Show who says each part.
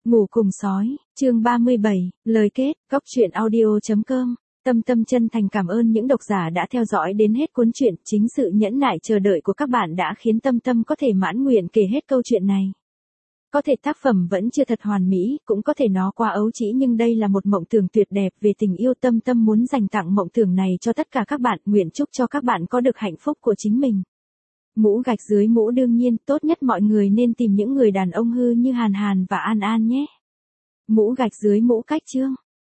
Speaker 1: Ngủ cùng sói, chương 37, lời kết, góc truyện audio.com. Tâm Tâm chân thành cảm ơn những độc giả đã theo dõi đến hết cuốn truyện, chính sự nhẫn nại chờ đợi của các bạn đã khiến Tâm Tâm có thể mãn nguyện kể hết câu chuyện này. Có thể tác phẩm vẫn chưa thật hoàn mỹ, cũng có thể nó quá ấu trĩ, nhưng đây là một mộng tưởng tuyệt đẹp về tình yêu. Tâm Tâm muốn dành tặng mộng tưởng này cho tất cả các bạn, nguyện chúc cho các bạn có được hạnh phúc của chính mình. Mũ gạch dưới mũ, đương nhiên, tốt nhất mọi người nên tìm những người đàn ông hư như Hàn Hàn và An An nhé. Mũ gạch dưới mũ cách chương.